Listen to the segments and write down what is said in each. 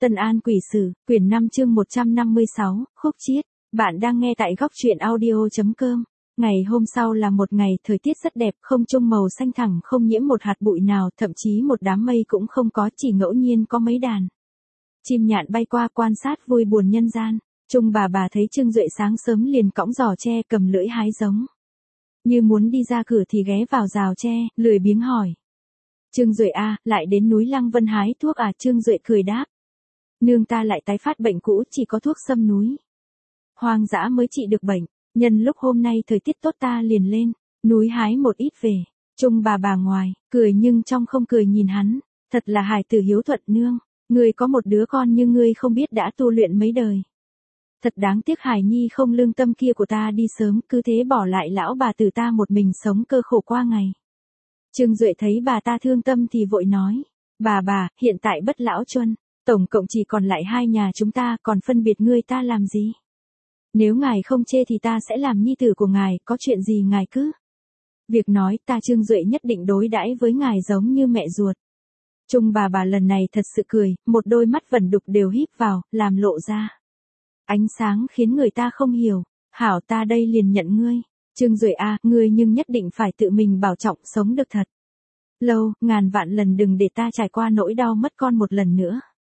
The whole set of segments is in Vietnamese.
Tân An Quỷ Sử, quyển 5 chương 156, khúc chiết. Bạn đang nghe tại góc truyện audio.com. Ngày hôm sau là một ngày thời tiết rất đẹp, không trung màu xanh thẳm, không nhiễm một hạt bụi nào, thậm chí một đám mây cũng không có, chỉ ngẫu nhiên có mấy đàn chim nhạn bay qua quan sát vui buồn nhân gian. Trung bà thấy Trương Duệ sáng sớm liền cõng giỏ tre cầm lưỡi hái giống. Như muốn đi ra cửa thì ghé vào rào tre, lười biếng hỏi. Trương Duệ à, lại đến núi Lăng Vân hái thuốc à? Trương Duệ cười đáp. Nương ta lại tái phát bệnh cũ, chỉ có thuốc xâm núi hoang dã mới trị được bệnh. Nhân lúc hôm nay thời tiết tốt ta liền lên núi hái một ít về. Trung bà ngoài, cười nhưng trong không cười nhìn hắn. Thật là hài tử hiếu thuận nương. Ngươi có một đứa con nhưng ngươi không biết đã tu luyện mấy đời. Thật đáng tiếc Hải Nhi không lương tâm kia của ta đi sớm, cứ thế bỏ lại lão bà tử ta một mình sống cơ khổ qua ngày. Trương Duệ thấy bà ta thương tâm thì vội nói. Bà, hiện tại bất lão chuân, tổng cộng chỉ còn lại hai nhà chúng ta, còn phân biệt ngươi ta làm gì? Nếu ngài không chê thì ta sẽ làm nhi tử của ngài, có chuyện gì ngài cứ việc nói, ta Trương Duệ nhất định đối đãi với ngài giống như mẹ ruột. Trung bà lần này thật sự cười, một đôi mắt vẩn đục đều híp vào, làm lộ ra ánh sáng khiến người ta không hiểu. Hảo, ta đây liền nhận ngươi. Trương Duệ à, ngươi nhưng nhất định phải tự mình bảo trọng, sống được thật lâu, ngàn vạn lần đừng để ta trải qua nỗi đau mất con một lần nữa.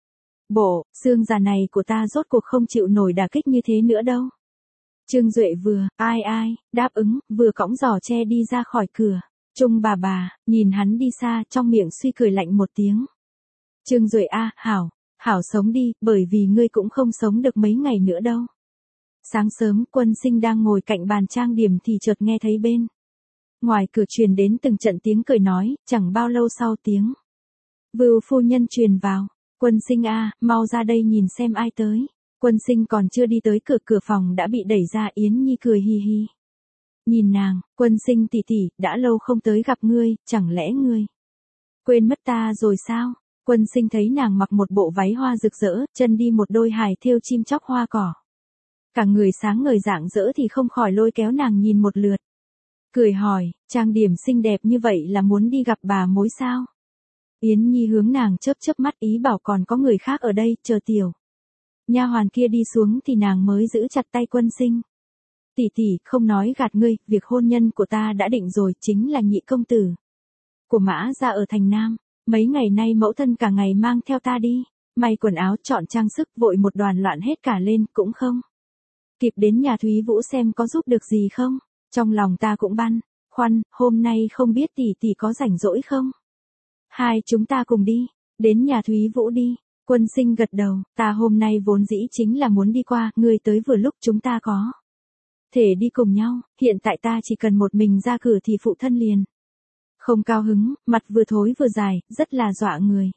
Bộ xương già này của ta rốt cuộc không chịu nổi đả kích như thế nữa đâu. Trương Duệ vừa ai đáp ứng, vừa cõng giỏ tre đi ra khỏi cửa. Trung bà nhìn hắn đi xa, trong miệng suy cười lạnh một tiếng. Trương Duệ à, hảo sống đi, bởi vì ngươi cũng không sống được mấy ngày nữa đâu. Sáng sớm, Quân Sinh đang ngồi cạnh bàn trang điểm thì chợt nghe thấy bên ngoài cửa truyền đến từng trận tiếng cười nói, chẳng bao lâu sau tiếng Vưu phu nhân truyền vào. Quân Sinh à, mau ra đây nhìn xem ai tới. Quân Sinh còn chưa đi tới cửa phòng đã bị đẩy ra. Yến Nhi cười hi hi nhìn nàng. Quân Sinh tỷ tỷ, đã lâu không tới gặp ngươi, chẳng lẽ ngươi quên mất ta rồi sao? Quân Sinh thấy nàng mặc một bộ váy hoa rực rỡ, chân đi một đôi hài thêu chim chóc hoa cỏ, cả người sáng ngời rạng rỡ thì không khỏi lôi kéo nàng nhìn một lượt. Cười hỏi, trang điểm xinh đẹp như vậy là muốn đi gặp bà mối sao? Yến Nhi hướng nàng chớp mắt ý bảo còn có người khác ở đây, chờ tiểu nha hoàn kia đi xuống thì nàng mới giữ chặt tay Quân Sinh. Tỷ, không nói gạt ngươi, việc hôn nhân của ta đã định rồi, chính là nhị công tử của Mã gia ở thành Nam. Mấy ngày nay mẫu thân cả ngày mang theo ta đi may quần áo, chọn trang sức, vội một đoàn loạn hết cả lên, cũng không kịp đến nhà Thúy Vũ xem có giúp được gì không. Trong lòng ta cũng băn khoăn, hôm nay không biết tỷ có rảnh rỗi không? Hai chúng ta cùng đi, đến nhà Thúy Vũ đi. Quân Sinh gật đầu, ta hôm nay vốn dĩ chính là muốn đi qua, ngươi tới vừa lúc chúng ta có thể đi cùng nhau, hiện tại ta chỉ cần một mình ra cửa thì phụ thân liền không cao hứng, mặt vừa thối vừa dài, rất là dọa người.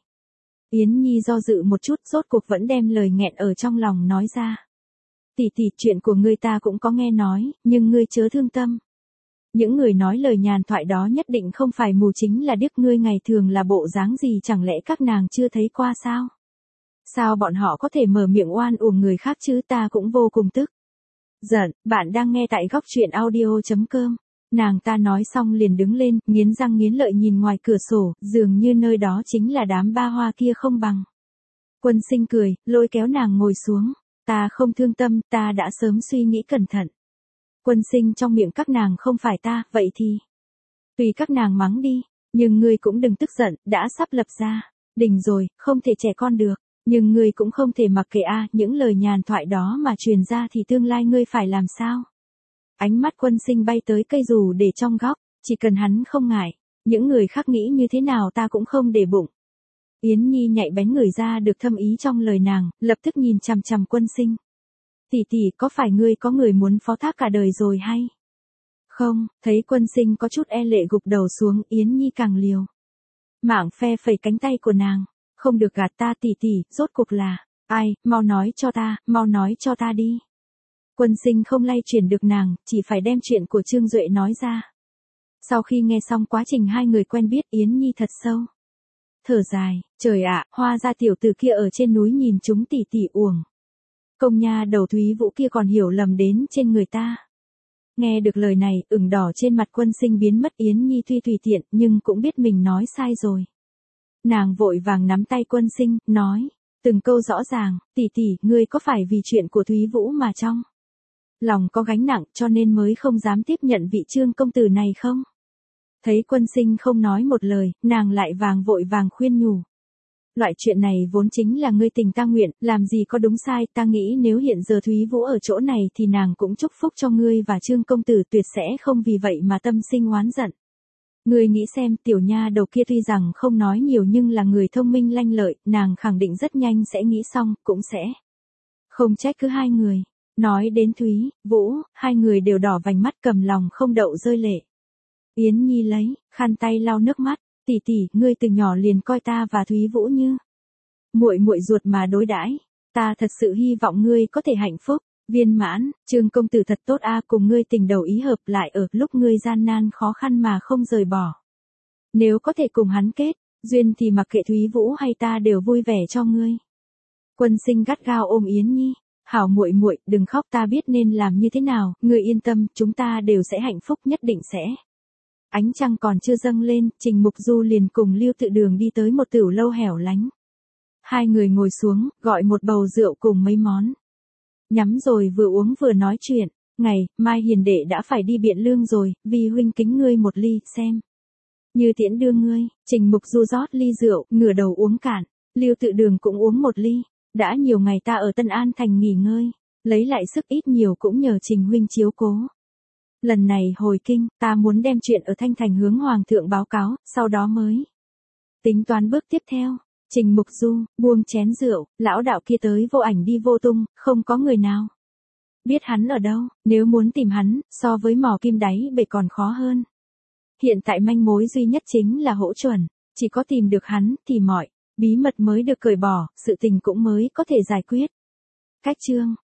Yến Nhi do dự một chút, rốt cuộc vẫn đem lời nghẹn ở trong lòng nói ra. Tỷ, chuyện của ngươi ta cũng có nghe nói, nhưng ngươi chớ thương tâm. Những người nói lời nhàn thoại đó nhất định không phải mù chính là điếc. Ngươi ngày thường là bộ dáng gì chẳng lẽ các nàng chưa thấy qua sao? Sao bọn họ có thể mở miệng oan uổng người khác chứ? Ta cũng vô cùng tức giận. Bạn đang nghe tại góc truyện audio.com. Nàng ta nói xong liền đứng lên, nghiến răng nghiến lợi nhìn ngoài cửa sổ, dường như nơi đó chính là đám ba hoa kia không bằng. Quân Sinh cười, lôi kéo nàng ngồi xuống. Ta không thương tâm, ta đã sớm suy nghĩ cẩn thận. Quân Sinh trong miệng các nàng không phải ta, vậy thì tùy các nàng mắng đi, nhưng ngươi cũng đừng tức giận, đã sắp lập gia đình rồi, không thể trẻ con được, nhưng ngươi cũng không thể mặc kệ a, những lời nhàn thoại đó mà truyền ra thì tương lai ngươi phải làm sao? Ánh mắt Quân Sinh bay tới cây dù để trong góc, chỉ cần hắn không ngại, những người khác nghĩ như thế nào ta cũng không để bụng. Yến Nhi nhạy bén ngửi ra được thâm ý trong lời nàng, lập tức nhìn chằm chằm Quân Sinh. Tỷ, có phải ngươi có người muốn phó thác cả đời rồi hay không? Thấy Quân Sinh có chút e lệ gục đầu xuống, Yến Nhi càng liều mạng phe phẩy cánh tay của nàng. Không được gạt ta tỷ, rốt cuộc là ai, mau nói cho ta đi. Quân Sinh không lay chuyển được nàng, chỉ phải đem chuyện của Trương Duệ nói ra. Sau khi nghe xong quá trình hai người quen biết, Yến Nhi thật sâu thở dài, trời ạ, hóa ra tiểu tử kia ở trên núi nhìn chúng tỷ uổng công nha đầu Thúy Vũ kia còn hiểu lầm đến trên người ta. Nghe được lời này, ửng đỏ trên mặt Quân Sinh biến mất. Yến Nhi tuy tùy tiện, nhưng cũng biết mình nói sai rồi. Nàng vội vàng nắm tay Quân Sinh, nói, từng câu rõ ràng, tỷ tỷ, ngươi có phải vì chuyện của Thúy Vũ mà trong lòng có gánh nặng cho nên mới không dám tiếp nhận vị Trương công tử này không? Thấy Quân Sinh không nói một lời, nàng lại vội vàng khuyên nhủ. Loại chuyện này vốn chính là ngươi tình ta nguyện, làm gì có đúng sai, ta nghĩ nếu hiện giờ Thúy Vũ ở chỗ này thì nàng cũng chúc phúc cho ngươi và Trương công tử tuyệt sẽ không vì vậy mà tâm sinh oán giận. Ngươi nghĩ xem, tiểu nha đầu kia tuy rằng không nói nhiều nhưng là người thông minh lanh lợi, nàng khẳng định rất nhanh sẽ nghĩ xong, cũng sẽ không trách cứ hai người. Nói đến Thúy, Vũ, hai người đều đỏ vành mắt cầm lòng không đậu rơi lệ. Yến Nhi lấy khăn tay lau nước mắt, tỷ tỷ, ngươi từ nhỏ liền coi ta và Thúy Vũ như muội muội ruột mà đối đãi, ta thật sự hy vọng ngươi có thể hạnh phúc, viên mãn, Trương công tử thật tốt a, cùng ngươi tình đầu ý hợp lại ở lúc ngươi gian nan khó khăn mà không rời bỏ. Nếu có thể cùng hắn kết duyên thì mặc kệ Thúy Vũ hay ta đều vui vẻ cho ngươi. Quân Sinh gắt gao ôm Yến Nhi, hảo muội muội, đừng khóc, ta biết nên làm như thế nào, ngươi yên tâm, chúng ta đều sẽ hạnh phúc, nhất định sẽ. Ánh trăng còn chưa dâng lên, Trình Mục Du liền cùng Lưu Tự Đường đi tới một tửu lâu hẻo lánh. Hai người ngồi xuống, gọi một bầu rượu cùng mấy món. Nhắm rồi vừa uống vừa nói chuyện, ngày mai hiền đệ đã phải đi Biện Lương rồi, vì huynh kính ngươi một ly, xem như tiễn đưa ngươi. Trình Mục Du rót ly rượu, ngửa đầu uống cạn, Lưu Tự Đường cũng uống một ly. Đã nhiều ngày ta ở Tân An Thành nghỉ ngơi, lấy lại sức ít nhiều cũng nhờ Trình huynh chiếu cố. Lần này hồi kinh, ta muốn đem chuyện ở Thanh Thành hướng Hoàng thượng báo cáo, sau đó mới tính toán bước tiếp theo. Trình Mục Du buông chén rượu, lão đạo kia tới vô ảnh đi vô tung, không có người nào biết hắn ở đâu, nếu muốn tìm hắn, so với mò kim đáy bể còn khó hơn. Hiện tại manh mối duy nhất chính là Hỗ Chuẩn, chỉ có tìm được hắn thì mọi bí mật mới được cởi bỏ, sự tình cũng mới có thể giải quyết. Cách chương